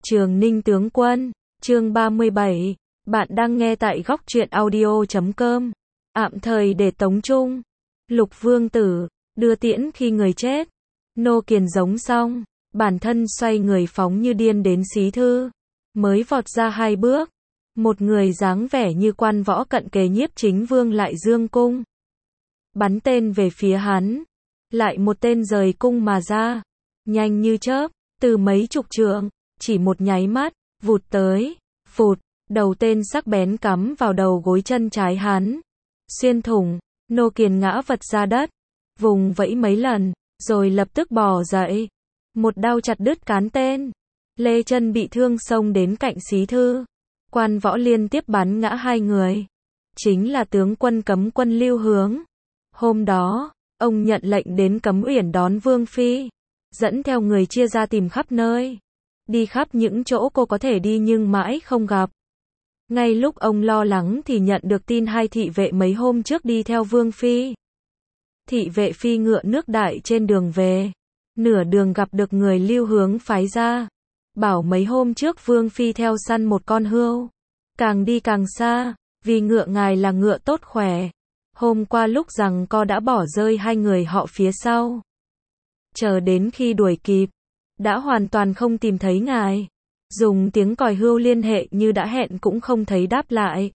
Trường Ninh tướng quân, chương 37. Bạn đang nghe tại góc truyện audio.com. Ạm thời để tống trung. Lục vương tử, đưa tiễn khi người chết. Nô Kiền giống xong, bản thân xoay người phóng như điên đến xí thư. Mới vọt ra 2 bước. Một người dáng vẻ như quan võ cận kề Nhiếp Chính Vương lại dương cung. Bắn tên về phía hắn. Lại một tên rời cung mà ra. Nhanh như chớp, từ mấy chục trượng, chỉ một nháy mắt, vụt tới, phụt, đầu tên sắc bén cắm vào đầu gối chân trái hắn. Xuyên thủng, Nô Kiền ngã vật ra đất, vùng vẫy mấy lần, rồi lập tức bò dậy. Một đao chặt đứt cán tên. Lê Chân bị thương xông đến cạnh xí thư. Quan võ liên tiếp bắn ngã 2 người. Chính là tướng quân cấm quân Lưu Hướng. Hôm đó, ông nhận lệnh đến Cấm Uyển đón Vương Phi. Dẫn theo người chia ra tìm khắp nơi. Đi khắp những chỗ cô có thể đi nhưng mãi không gặp. Ngay lúc ông lo lắng thì nhận được tin 2 thị vệ mấy hôm trước đi theo Vương Phi. Thị vệ phi ngựa nước đại trên đường về. Nửa đường gặp được người Lưu Hướng phái ra. Bảo mấy hôm trước Vương Phi theo săn một con hươu. Càng đi càng xa, vì ngựa ngài là ngựa tốt khỏe. Hôm qua lúc giằng co đã bỏ rơi 2 người họ phía sau. Chờ đến khi đuổi kịp, đã hoàn toàn không tìm thấy ngài. Dùng tiếng còi hươu liên hệ như đã hẹn cũng không thấy đáp lại.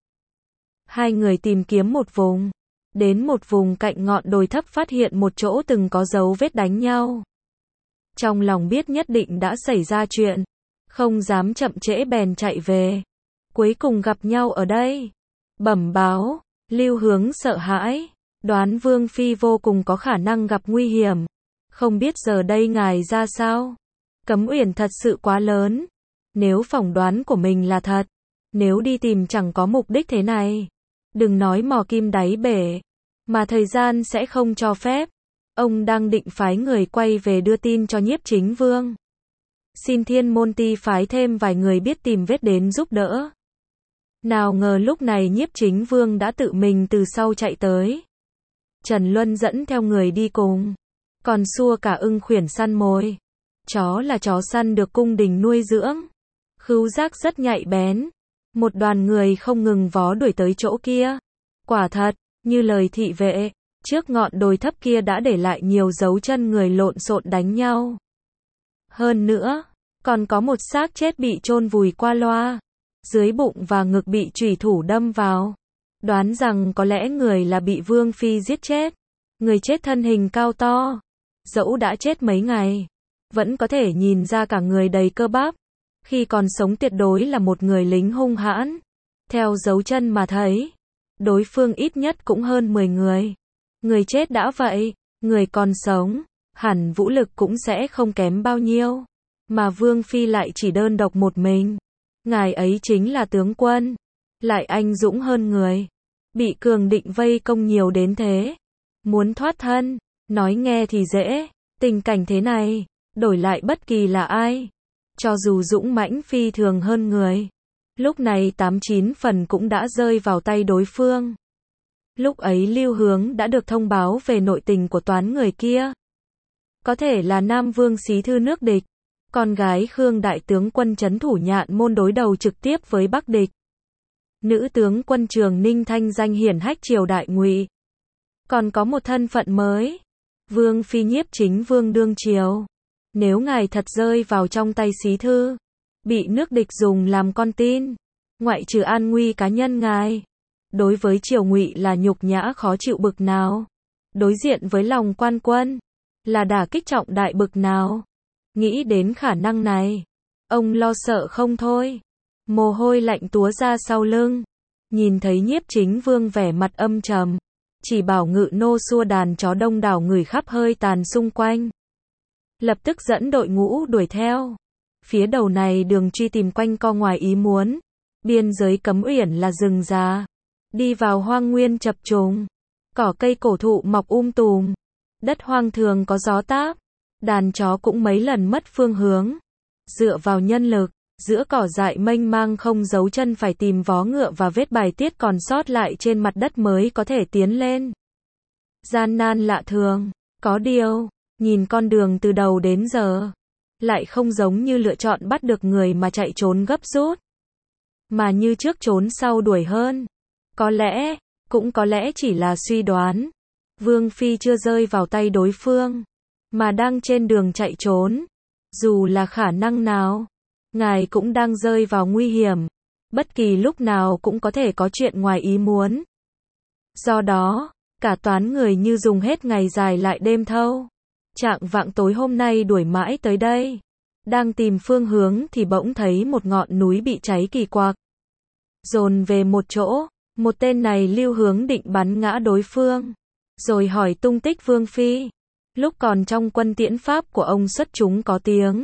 2 người tìm kiếm một vùng. Đến một vùng cạnh ngọn đồi thấp phát hiện một chỗ từng có dấu vết đánh nhau. Trong lòng biết nhất định đã xảy ra chuyện. Không dám chậm trễ bèn chạy về. Cuối cùng gặp nhau ở đây. Bẩm báo, Lưu Hướng sợ hãi. Đoán Vương Phi vô cùng có khả năng gặp nguy hiểm. Không biết giờ đây ngài ra sao? Cấm Uyển thật sự quá lớn. Nếu phỏng đoán của mình là thật. Nếu đi tìm chẳng có mục đích thế này. Đừng nói mò kim đáy bể. Mà thời gian sẽ không cho phép. Ông đang định phái người quay về đưa tin cho Nhiếp Chính Vương. Xin Thiên Môn Ti phái thêm vài người biết tìm vết đến giúp đỡ. Nào ngờ lúc này Nhiếp Chính Vương đã tự mình từ sau chạy tới. Trần Luân dẫn theo người đi cùng. Còn xua cả ưng khuyển săn mồi. Chó là chó săn được cung đình nuôi dưỡng. Khứu giác rất nhạy bén. Một đoàn người không ngừng vó đuổi tới chỗ kia. Quả thật, như lời thị vệ, trước ngọn đồi thấp kia đã để lại nhiều dấu chân người lộn xộn đánh nhau. Hơn nữa, còn có một xác chết bị chôn vùi qua loa. Dưới bụng và ngực bị chủy thủ đâm vào. Đoán rằng có lẽ người là bị Vương Phi giết chết. Người chết thân hình cao to. Dẫu đã chết mấy ngày, vẫn có thể nhìn ra cả người đầy cơ bắp. Khi còn sống tuyệt đối là một người lính hung hãn. Theo dấu chân mà thấy, đối phương ít nhất cũng hơn 10 người. Người chết đã vậy, người còn sống, hẳn vũ lực cũng sẽ không kém bao nhiêu. Mà Vương Phi lại chỉ đơn độc một mình. Ngài ấy chính là tướng quân, lại anh dũng hơn người. Bị cường định vây công nhiều đến thế. Muốn thoát thân, nói nghe thì dễ. Tình cảnh thế này, đổi lại bất kỳ là ai. Cho dù dũng mãnh phi thường hơn người. Lúc này 89 phần cũng đã rơi vào tay đối phương. Lúc ấy Lưu Hướng đã được thông báo về nội tình của toán người kia. Có thể là Nam Vương xí thư nước địch. Con gái Khương đại tướng quân trấn thủ Nhạn Môn đối đầu trực tiếp với Bắc địch. Nữ tướng quân Trường Ninh thanh danh hiển hách triều đại Ngụy. Còn có một thân phận mới. Vương Phi Nhiếp Chính Vương đương triều. Nếu ngài thật rơi vào trong tay xí thư, bị nước địch dùng làm con tin, ngoại trừ an nguy cá nhân ngài, đối với triều Ngụy là nhục nhã khó chịu bực nào. Đối diện với lòng quan quân, là đả kích trọng đại bực nào. Nghĩ đến khả năng này, ông lo sợ không thôi. Mồ hôi lạnh túa ra sau lưng. Nhìn thấy Nhiếp Chính Vương vẻ mặt âm trầm, chỉ bảo ngự nô xua đàn chó đông đảo người khắp hơi tàn xung quanh. Lập tức dẫn đội ngũ đuổi theo. Phía đầu này đường truy tìm quanh co ngoài ý muốn. Biên giới Cấm Uyển là rừng già. Đi vào hoang nguyên chập trùng. Cỏ cây cổ thụ mọc tùm. Đất hoang thường có gió táp. Đàn chó cũng mấy lần mất phương hướng. Dựa vào nhân lực, giữa cỏ dại mênh mang không dấu chân phải tìm vó ngựa và vết bài tiết còn sót lại trên mặt đất mới có thể tiến lên. Gian nan lạ thường. Có điều, nhìn con đường từ đầu đến giờ, lại không giống như lựa chọn bắt được người mà chạy trốn gấp rút, mà như trước trốn sau đuổi hơn. Có lẽ, cũng có lẽ chỉ là suy đoán, Vương Phi chưa rơi vào tay đối phương, mà đang trên đường chạy trốn. Dù là khả năng nào, ngài cũng đang rơi vào nguy hiểm, bất kỳ lúc nào cũng có thể có chuyện ngoài ý muốn. Do đó, cả toán người như dùng hết ngày dài lại đêm thâu. Chạng vạng tối hôm nay đuổi mãi tới đây. Đang tìm phương hướng thì bỗng thấy một ngọn núi bị cháy kỳ quặc. Dồn về một chỗ, một tên này lưu hướng định bắn ngã đối phương. Rồi hỏi tung tích Vương Phi. Lúc còn trong quân tiễn pháp của ông xuất chúng có tiếng.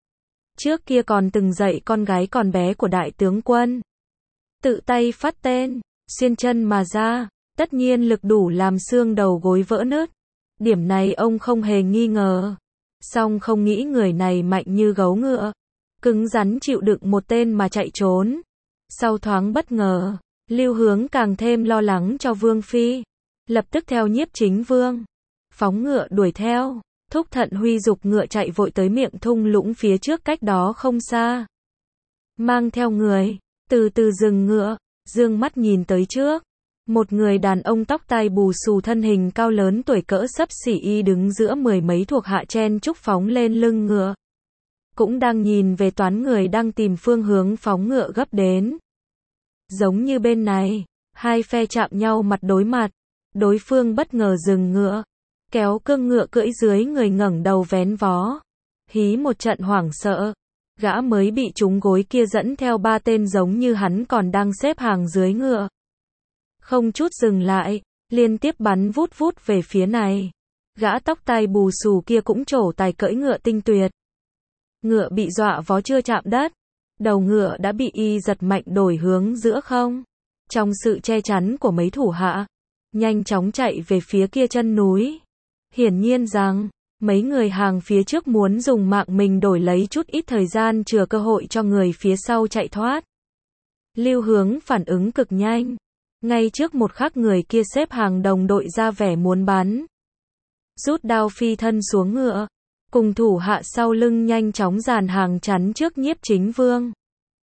Trước kia còn từng dạy con gái còn bé của đại tướng quân. Tự tay phát tên, xuyên chân mà ra, tất nhiên lực đủ làm xương đầu gối vỡ nứt. Điểm này ông không hề nghi ngờ. Song không nghĩ người này mạnh như gấu ngựa, cứng rắn chịu đựng một tên mà chạy trốn. Sau thoáng bất ngờ, Lưu Hướng càng thêm lo lắng cho Vương Phi. Lập tức theo Nhiếp Chính Vương, phóng ngựa đuổi theo. Thúc Thận Huy giục ngựa chạy vội tới miệng thung lũng phía trước cách đó không xa. Mang theo người, từ từ dừng ngựa, dương mắt nhìn tới trước. Một người đàn ông tóc tai bù xù thân hình cao lớn tuổi cỡ xấp xỉ y đứng giữa mười mấy thuộc hạ chen chúc phóng lên lưng ngựa. Cũng đang nhìn về toán người đang tìm phương hướng phóng ngựa gấp đến. Giống như bên này, hai phe chạm nhau mặt đối mặt. Đối phương bất ngờ dừng ngựa, kéo cương ngựa cưỡi dưới người ngẩng đầu vén vó. Hí một trận hoảng sợ. Gã mới bị trúng gối kia dẫn theo ba tên giống như hắn còn đang xếp hàng dưới ngựa. Không chút dừng lại, liên tiếp bắn vút vút về phía này. Gã tóc tai bù xù kia cũng trổ tài cưỡi ngựa tinh tuyệt. Ngựa bị dọa vó chưa chạm đất, đầu ngựa đã bị y giật mạnh đổi hướng giữa không. Trong sự che chắn của mấy thủ hạ, nhanh chóng chạy về phía kia chân núi. Hiển nhiên rằng, mấy người hàng phía trước muốn dùng mạng mình đổi lấy chút ít thời gian chừa cơ hội cho người phía sau chạy thoát. Lưu Hướng phản ứng cực nhanh. Ngay trước một khắc người kia xếp hàng đồng đội ra vẻ muốn bắn. Rút đao phi thân xuống ngựa, cùng thủ hạ sau lưng nhanh chóng dàn hàng chắn trước Nhiếp Chính Vương.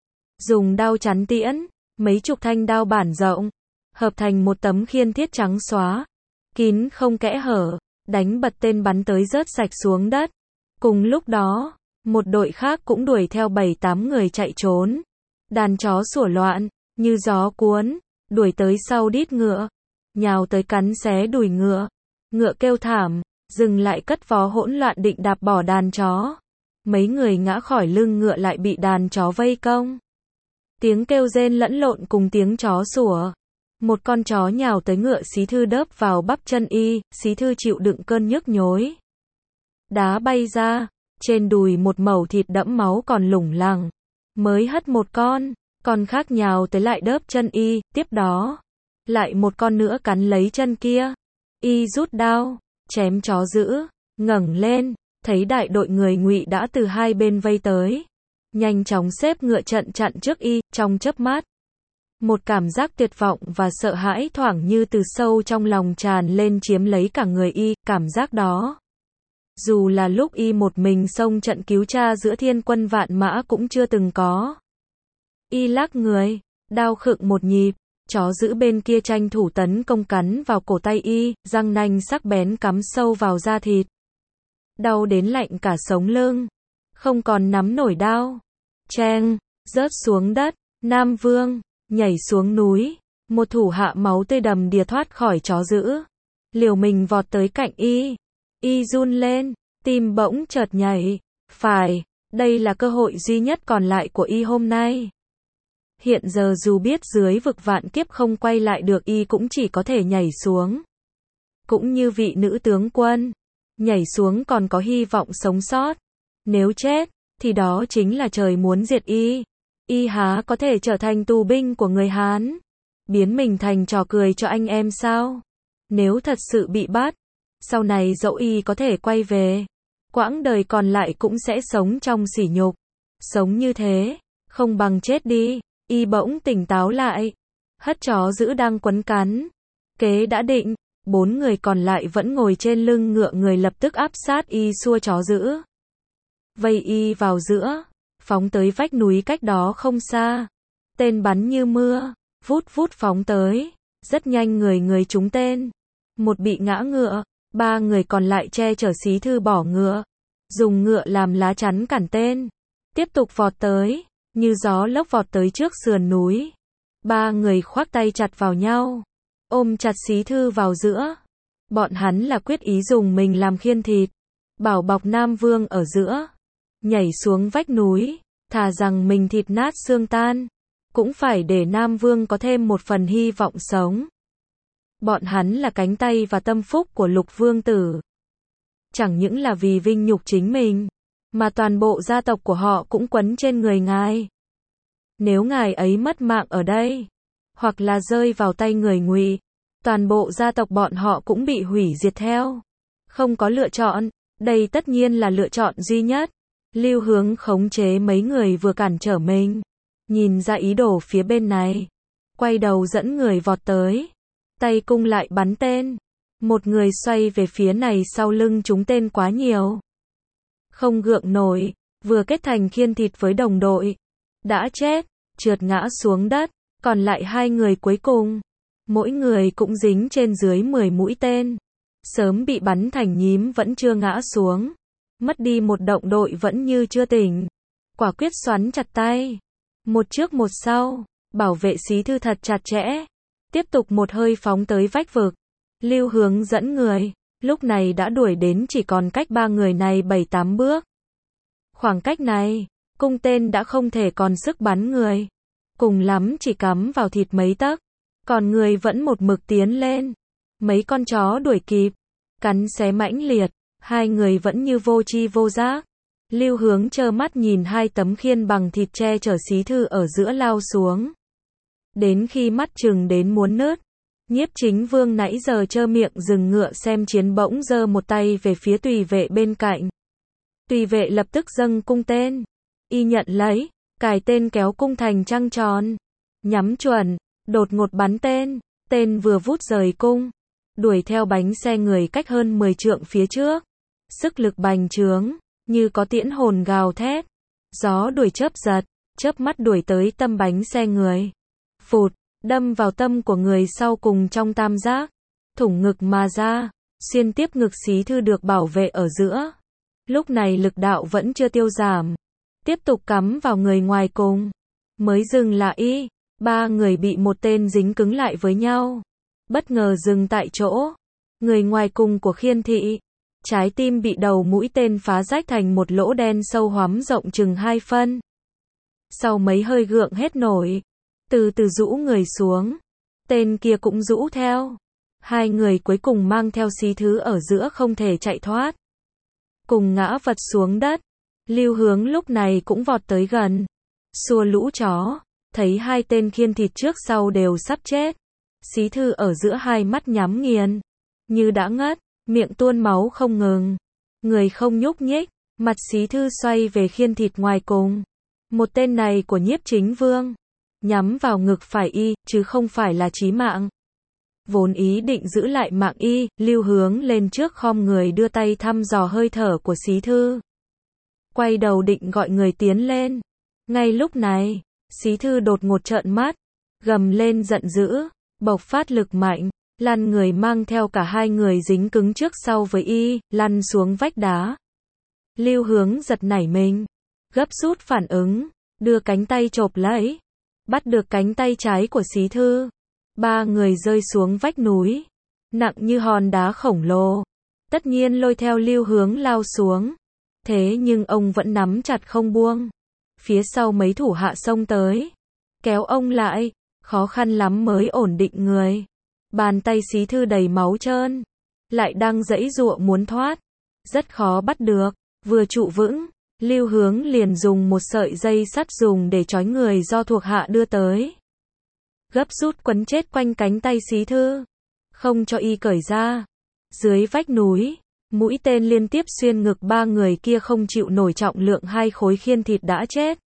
Dùng đao chắn tiễn, mấy chục thanh đao bản rộng, hợp thành một tấm khiên thiết trắng xóa, kín không kẽ hở, đánh bật tên bắn tới rớt sạch xuống đất. Cùng lúc đó, một đội khác cũng đuổi theo 7-8 người chạy trốn. Đàn chó sủa loạn, như gió cuốn, đuổi tới sau đít ngựa, nhào tới cắn xé đùi ngựa. Ngựa kêu thảm, dừng lại cất vó hỗn loạn định đạp bỏ đàn chó. Mấy người ngã khỏi lưng ngựa lại bị đàn chó vây công. Tiếng kêu rên lẫn lộn cùng tiếng chó sủa. Một con chó nhào tới ngựa Xí Thư đớp vào bắp chân y, Xí Thư chịu đựng cơn nhức nhối. Đá bay ra, trên đùi một mẩu thịt đẫm máu còn lủng lẳng. Mới hất một con khác nhào tới lại đớp chân y, tiếp đó, lại một con nữa cắn lấy chân kia. Y rút đao, chém chó dữ, ngẩng lên, thấy đại đội người Ngụy đã từ hai bên vây tới. Nhanh chóng xếp ngựa trận chặn trước y, trong chớp mắt. Một cảm giác tuyệt vọng và sợ hãi thoảng như từ sâu trong lòng tràn lên chiếm lấy cả người y, cảm giác đó. Dù là lúc y một mình xông trận cứu cha giữa thiên quân vạn mã cũng chưa từng có. Y lắc người, đao khựng một nhịp, chó dữ bên kia tranh thủ tấn công cắn vào cổ tay y, răng nanh sắc bén cắm sâu vào da thịt. Đau đến lạnh cả sống lưng, không còn nắm nổi đao. Cheng, rớt xuống đất, Nam Vương, nhảy xuống núi, một thủ hạ máu tươi đầm đìa thoát khỏi chó dữ. Liều mình vọt tới cạnh y. Y run lên, tim bỗng chợt nhảy. Phải, đây là cơ hội duy nhất còn lại của y hôm nay. Hiện giờ dù biết dưới vực vạn kiếp không quay lại được y cũng chỉ có thể nhảy xuống. Cũng như vị nữ tướng quân, nhảy xuống còn có hy vọng sống sót. Nếu chết, thì đó chính là trời muốn diệt y. Y há có thể trở thành tù binh của người Hán, biến mình thành trò cười cho anh em sao? Nếu thật sự bị bắt, sau này dẫu y có thể quay về, quãng đời còn lại cũng sẽ sống trong sỉ nhục. Sống như thế, không bằng chết đi. Y bỗng tỉnh táo lại, hất chó dữ đang quấn cắn. Kế đã định, 4 người còn lại vẫn ngồi trên lưng ngựa, người lập tức áp sát y xua chó dữ. vây y vào giữa, phóng tới vách núi cách đó không xa. Tên bắn như mưa, vút vút phóng tới, rất nhanh người trúng tên. Một bị ngã ngựa, 3 người còn lại che chở Xí Thư bỏ ngựa, dùng ngựa làm lá chắn cản tên, tiếp tục vọt tới, như gió lốc vọt tới trước sườn núi. 3 người khoác tay chặt vào nhau, ôm chặt Xí Thư vào giữa. Bọn hắn là quyết ý dùng mình làm khiên thịt, bảo bọc Nam Vương ở giữa, nhảy xuống vách núi, thà rằng mình thịt nát xương tan, cũng phải để Nam Vương có thêm một phần hy vọng sống. Bọn hắn là cánh tay và tâm phúc của Lục Vương Tử. Chẳng những là vì vinh nhục chính mình, mà toàn bộ gia tộc của họ cũng quấn trên người ngài. Nếu ngài ấy mất mạng ở đây, hoặc là rơi vào tay người Ngụy, toàn bộ gia tộc bọn họ cũng bị hủy diệt theo. Không có lựa chọn, đây tất nhiên là lựa chọn duy nhất. Lưu Hướng khống chế mấy người vừa cản trở mình, nhìn ra ý đồ phía bên này, quay đầu dẫn người vọt tới, tay cung lại bắn tên. Một người xoay về phía này, sau lưng chúng tên quá nhiều, không gượng nổi, vừa kết thành khiên thịt với đồng đội, đã chết, trượt ngã xuống đất. Còn lại 2 người cuối cùng, mỗi người cũng dính trên dưới 10 mũi tên, sớm bị bắn thành nhím vẫn chưa ngã xuống, mất đi một động đội vẫn như chưa tỉnh, quả quyết xoắn chặt tay, một trước một sau, bảo vệ Xí Thư thật chặt chẽ, tiếp tục một hơi phóng tới vách vực. Lưu Hướng dẫn người, lúc này đã đuổi đến chỉ còn cách 3 người này 7-8 bước. Khoảng cách này, cung tên đã không thể còn sức bắn người, cùng lắm chỉ cắm vào thịt mấy tấc, còn người vẫn một mực tiến lên. Mấy con chó đuổi kịp, cắn xé mãnh liệt, 2 người vẫn như vô tri vô giác. Lưu Hướng trơ mắt nhìn 2 tấm khiên bằng thịt che chở Xí Thư ở giữa lao xuống. Đến khi mắt chừng đến muốn nứt, Nhiếp Chính Vương nãy giờ trơ miệng dừng ngựa xem chiến bỗng giơ một tay về phía tùy vệ bên cạnh. Tùy vệ lập tức dâng cung tên, y nhận lấy, cài tên kéo cung thành trăng tròn, nhắm chuẩn, đột ngột bắn tên. Tên vừa vút rời cung, đuổi theo bánh xe người cách hơn 10 trượng phía trước, sức lực bành trướng, như có tiễn hồn gào thét, gió đuổi chớp giật, chớp mắt đuổi tới tâm bánh xe người, phụt, đâm vào tâm của người sau cùng trong tam giác, thủng ngực mà ra, xuyên tiếp ngực Xí Thư được bảo vệ ở giữa. Lúc này lực đạo vẫn chưa tiêu giảm, tiếp tục cắm vào người ngoài cùng, mới dừng lại. 3 người bị một tên dính cứng lại với nhau, bất ngờ dừng tại chỗ. Người ngoài cùng của khiên thị, trái tim bị đầu mũi tên phá rách thành một lỗ đen sâu hoắm rộng chừng 2 phân. Sau mấy hơi gượng hết nổi, từ từ rũ người xuống, tên kia cũng rũ theo. 2 người cuối cùng mang theo Xí Thư ở giữa không thể chạy thoát, cùng ngã vật xuống đất. Lưu Hướng lúc này cũng vọt tới gần, xua lũ chó, thấy 2 tên khiên thịt trước sau đều sắp chết. Xí Thư ở giữa 2 mắt nhắm nghiền, như đã ngất, miệng tuôn máu không ngừng, người không nhúc nhích. Mặt Xí Thư xoay về khiên thịt ngoài cùng, một tên này của Nhiếp Chính Vương, nhắm vào ngực phải y, chứ không phải là chí mạng. Vốn ý định giữ lại mạng y, Lưu Hướng lên trước khom người đưa tay thăm dò hơi thở của Xí Thư, quay đầu định gọi người tiến lên. Ngay lúc này, Xí Thư đột ngột trợn mắt, gầm lên giận dữ, bộc phát lực mạnh, lăn người mang theo cả 2 người dính cứng trước sau với y, lăn xuống vách đá. Lưu Hướng giật nảy mình, gấp rút phản ứng, đưa cánh tay chộp lấy, bắt được cánh tay trái của Xí Thư. 3 người rơi xuống vách núi, nặng như hòn đá khổng lồ, tất nhiên lôi theo Lưu Hướng lao xuống. Thế nhưng ông vẫn nắm chặt không buông. Phía sau mấy thủ hạ xông tới, kéo ông lại, khó khăn lắm mới ổn định người. Bàn tay Xí Thư đầy máu trơn, lại đang giãy giụa muốn thoát, rất khó bắt được. Vừa trụ vững, Lưu Hướng liền dùng một sợi dây sắt dùng để trói người do thuộc hạ đưa tới, gấp rút quấn chết quanh cánh tay Xí Thư, không cho y cởi ra. Dưới vách núi, mũi tên liên tiếp xuyên ngực 3 người kia không chịu nổi trọng lượng 2 khối khiên thịt đã chết.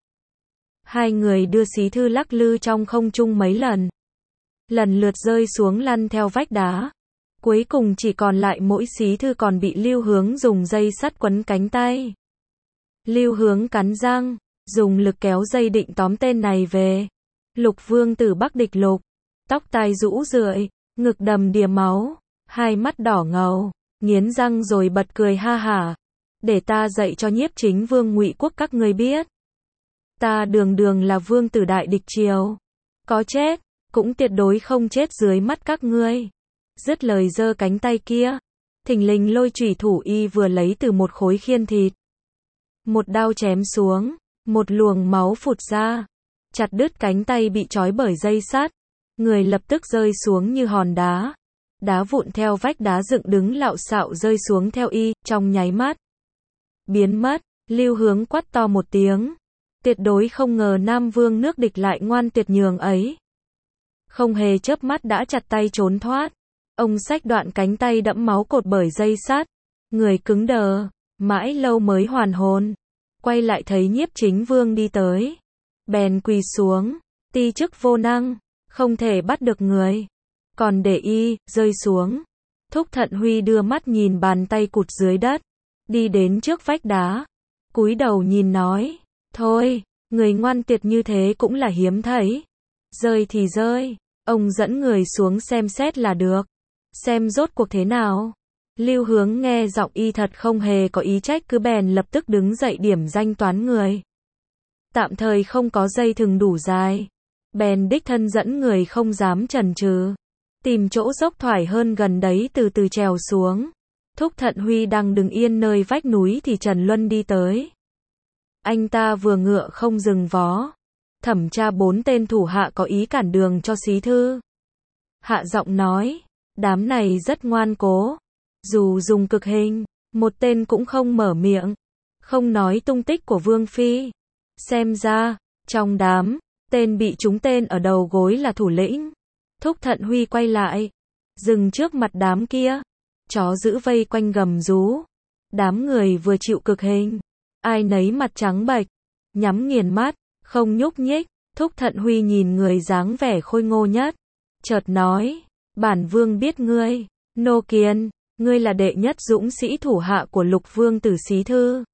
2 người đưa Xí Thư lắc lư trong không trung mấy lần, lần lượt rơi xuống lăn theo vách đá. Cuối cùng chỉ còn lại mỗi Xí Thư còn bị Lưu Hướng dùng dây sắt quấn cánh tay. Lưu Hướng cắn răng, dùng lực kéo dây định tóm tên này về. Lục Vương Tử Bắc địch lục, tóc tai rũ rượi, ngực đầm đìa máu, hai mắt đỏ ngầu, nghiến răng rồi bật cười ha hả. Để ta dạy cho Nhiếp Chính Vương Ngụy Quốc các ngươi biết. Ta đường đường là vương tử đại địch triều. Có chết, cũng tuyệt đối không chết dưới mắt các ngươi. Dứt lời giơ cánh tay kia. Thình lình lôi chủy thủ y vừa lấy từ một khối khiên thịt. Một đao chém xuống, một luồng máu phụt ra. Chặt đứt cánh tay bị trói bởi dây sắt. Người lập tức rơi xuống như hòn đá. Đá vụn theo vách đá dựng đứng lạo xạo rơi xuống theo y, trong nháy mắt. Biến mất, Lưu Hướng quát to một tiếng. Tuyệt đối không ngờ Nam Vương nước địch lại ngoan tuyệt nhường ấy. Không hề chớp mắt đã chặt tay trốn thoát. Ông xách đoạn cánh tay đẫm máu cột bởi dây sắt. Người cứng đờ, mãi lâu mới hoàn hồn. Quay lại thấy Nhiếp Chính Vương đi tới. Bèn quỳ xuống, ti chức vô năng, không thể bắt được người. Còn để y, rơi xuống. Thúc Thận Huy đưa mắt nhìn bàn tay cụt dưới đất. Đi đến trước vách đá. Cúi đầu nhìn nói. Thôi, người ngoan tuyệt như thế cũng là hiếm thấy. Rơi thì rơi. Ông dẫn người xuống xem xét là được. Xem rốt cuộc thế nào. Lưu Hướng nghe giọng y thật không hề có ý trách cứ bèn lập tức đứng dậy điểm danh toán người. Tạm thời không có dây thừng đủ dài. Bèn đích thân dẫn người không dám chần chừ. Tìm chỗ dốc thoải hơn gần đấy từ từ trèo xuống. Thúc Thận Huy đang đứng yên nơi vách núi thì Trần Luân đi tới. Anh ta vừa ngựa không dừng vó. Thẩm tra 4 tên thủ hạ có ý cản đường cho xí thư. Hạ giọng nói, đám này rất ngoan cố. Dù dùng cực hình, một tên cũng không mở miệng. Không nói tung tích của Vương Phi. Xem ra, trong đám, tên bị trúng tên ở đầu gối là thủ lĩnh. Thúc Thận Huy quay lại. Dừng trước mặt đám kia. Chó giữ vây quanh gầm rú. Đám người vừa chịu cực hình. Ai nấy mặt trắng bệch. Nhắm nghiền mắt, không nhúc nhích. Thúc Thận Huy nhìn người dáng vẻ khôi ngô nhất. Chợt nói. Bản vương biết ngươi. Nô Kiên, ngươi là đệ nhất dũng sĩ thủ hạ của Lục Vương Tử Xí Thư.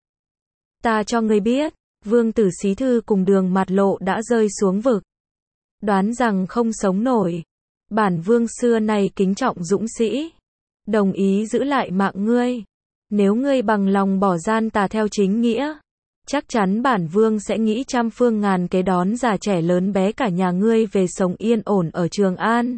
Ta cho ngươi biết. Vương Tử Xí Thư cùng Đường Mạt Lộ đã rơi xuống vực. Đoán rằng không sống nổi. Bản vương xưa nay kính trọng dũng sĩ. Đồng ý giữ lại mạng ngươi. Nếu ngươi bằng lòng bỏ gian tà theo chính nghĩa. Chắc chắn bản vương sẽ nghĩ trăm phương ngàn kế đón già trẻ lớn bé cả nhà ngươi về sống yên ổn ở Trường An.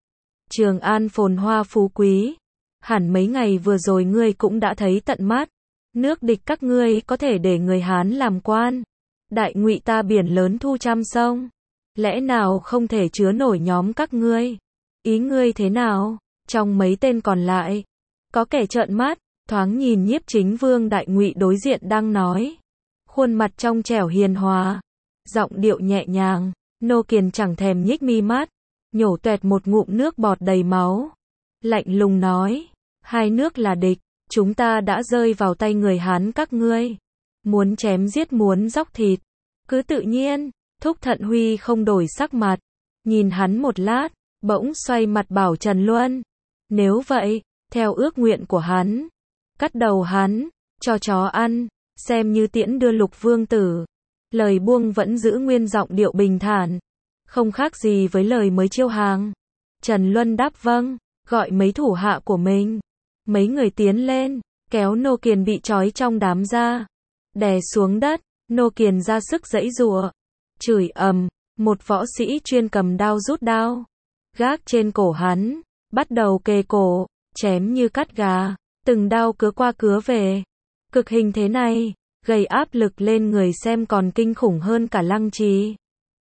Trường An phồn hoa phú quý. Hẳn mấy ngày vừa rồi ngươi cũng đã thấy tận mắt. Nước địch các ngươi có thể để người Hán làm quan. Đại Ngụy ta biển lớn thu trăm sông. Lẽ nào không thể chứa nổi nhóm các ngươi? Ý ngươi thế nào? Trong mấy tên còn lại, có kẻ trợn mắt, thoáng nhìn Nhiếp Chính Vương Đại Ngụy đối diện đang nói. Khuôn mặt trong trẻo hiền hòa, giọng điệu nhẹ nhàng, Nô Kiền chẳng thèm nhích mi mắt, nhổ toẹt một ngụm nước bọt đầy máu. Lạnh lùng nói, hai nước là địch, chúng ta đã rơi vào tay người Hán các ngươi. Muốn chém giết muốn dóc thịt, cứ tự nhiên. Thúc Thận Huy không đổi sắc mặt, nhìn hắn một lát, bỗng xoay mặt bảo Trần Luân. Nếu vậy, theo ước nguyện của hắn, cắt đầu hắn, cho chó ăn, xem như tiễn đưa Lục Vương Tử. Lời buông vẫn giữ nguyên giọng điệu bình thản, không khác gì với lời mới chiêu hàng. Trần Luân đáp vâng, gọi mấy thủ hạ của mình. Mấy người tiến lên, kéo Nô Kiền bị trói trong đám ra, đè xuống đất. Nô Kiền ra sức giãy giụa, chửi ầm. Một võ sĩ chuyên cầm đao rút đao, gác trên cổ hắn, bắt đầu kề cổ, chém như cắt gà, từng đao cứa qua cứa về. Cực hình thế này, gây áp lực lên người xem còn kinh khủng hơn cả lăng trì.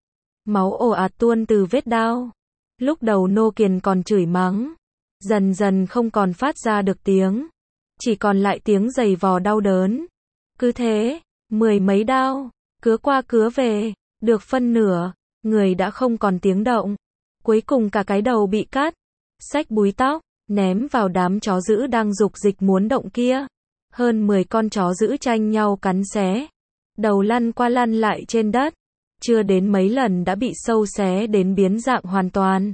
Máu ồ ạt tuôn từ vết đao. Lúc đầu Nô Kiền còn chửi mắng, dần dần không còn phát ra được tiếng, chỉ còn lại tiếng giày vò đau đớn. Cứ thế, 10 mấy đao, cứa qua cứa về, được phân nửa, người đã không còn tiếng động. Cuối cùng cả cái đầu bị cắt, xách búi tóc, ném vào đám chó dữ đang dục dịch muốn động kia. Hơn 10 con chó dữ tranh nhau cắn xé, đầu lăn qua lăn lại trên đất, chưa đến mấy lần đã bị sâu xé đến biến dạng hoàn toàn.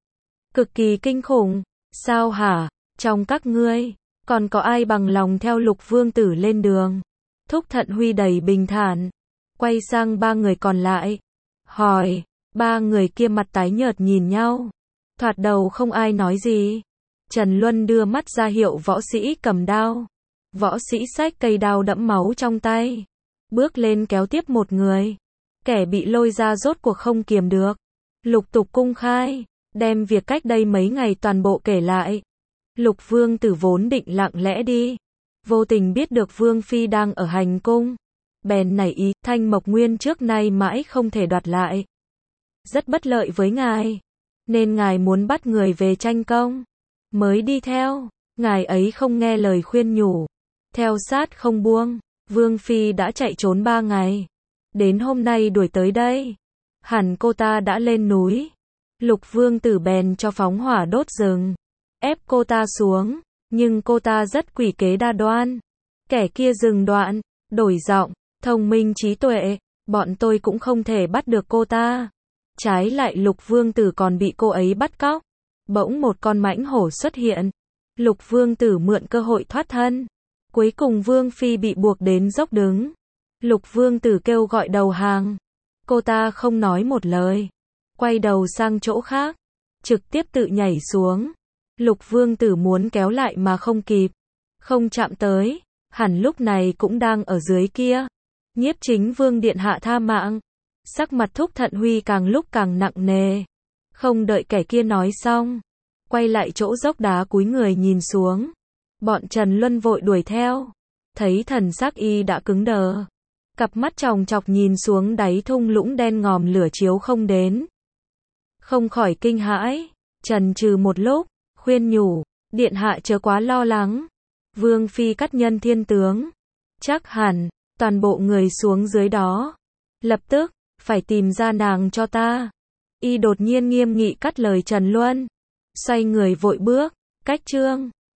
Cực kỳ kinh khủng. Sao hả? Trong các ngươi, còn có ai bằng lòng theo Lục Vương Tử lên đường? Thúc Thận Huy đầy bình thản, quay sang ba người còn lại, hỏi, ba người kia mặt tái nhợt nhìn nhau, thoạt đầu không ai nói gì. Trần Luân đưa mắt ra hiệu võ sĩ cầm đao. Võ sĩ xách cây đao đẫm máu trong tay, bước lên kéo tiếp một người. Kẻ bị lôi ra rốt cuộc không kiềm được, lục tục cung khai, đem việc cách đây mấy ngày toàn bộ kể lại. Lục Vương Tử vốn định lặng lẽ đi, vô tình biết được Vương Phi đang ở hành cung, bèn nảy ý, Thanh Mộc Nguyên trước nay mãi không thể đoạt lại, rất bất lợi với ngài, nên ngài muốn bắt người về tranh công, mới đi theo. Ngài ấy không nghe lời khuyên nhủ, theo sát không buông. Vương Phi đã chạy trốn 3 ngày, đến hôm nay đuổi tới đây, hẳn cô ta đã lên núi. Lục Vương Tử bèn cho phóng hỏa đốt rừng, ép cô ta xuống, nhưng cô ta rất quỷ kế đa đoan. Kẻ kia dừng đoạn, đổi giọng, thông minh trí tuệ, bọn tôi cũng không thể bắt được cô ta. Trái lại Lục Vương Tử còn bị cô ấy bắt cóc. Bỗng một con mãnh hổ xuất hiện, Lục Vương Tử mượn cơ hội thoát thân. Cuối cùng Vương Phi bị buộc đến dốc đứng. Lục Vương Tử kêu gọi đầu hàng. Cô ta không nói một lời, quay đầu sang chỗ khác, trực tiếp tự nhảy xuống. Lục Vương Tử muốn kéo lại mà không kịp, không chạm tới, hẳn lúc này cũng đang ở dưới kia. Nhiếp Chính Vương điện hạ tha mạng. Sắc mặt Thúc Thận Huy càng lúc càng nặng nề. Không đợi kẻ kia nói xong, quay lại chỗ dốc đá cúi người nhìn xuống. Bọn Trần Luân vội đuổi theo, thấy thần sắc y đã cứng đờ, cặp mắt tròng trọc nhìn xuống đáy thung lũng đen ngòm lửa chiếu không đến. Không khỏi kinh hãi, chần chừ một lúc, khuyên nhủ, điện hạ chớ quá lo lắng. Vương Phi cắt nhân thiên tướng, chắc hẳn, toàn bộ người xuống dưới đó. Lập tức, phải tìm ra nàng cho ta. Y đột nhiên nghiêm nghị cắt lời Trần Luân, xoay người vội bước, cách trương.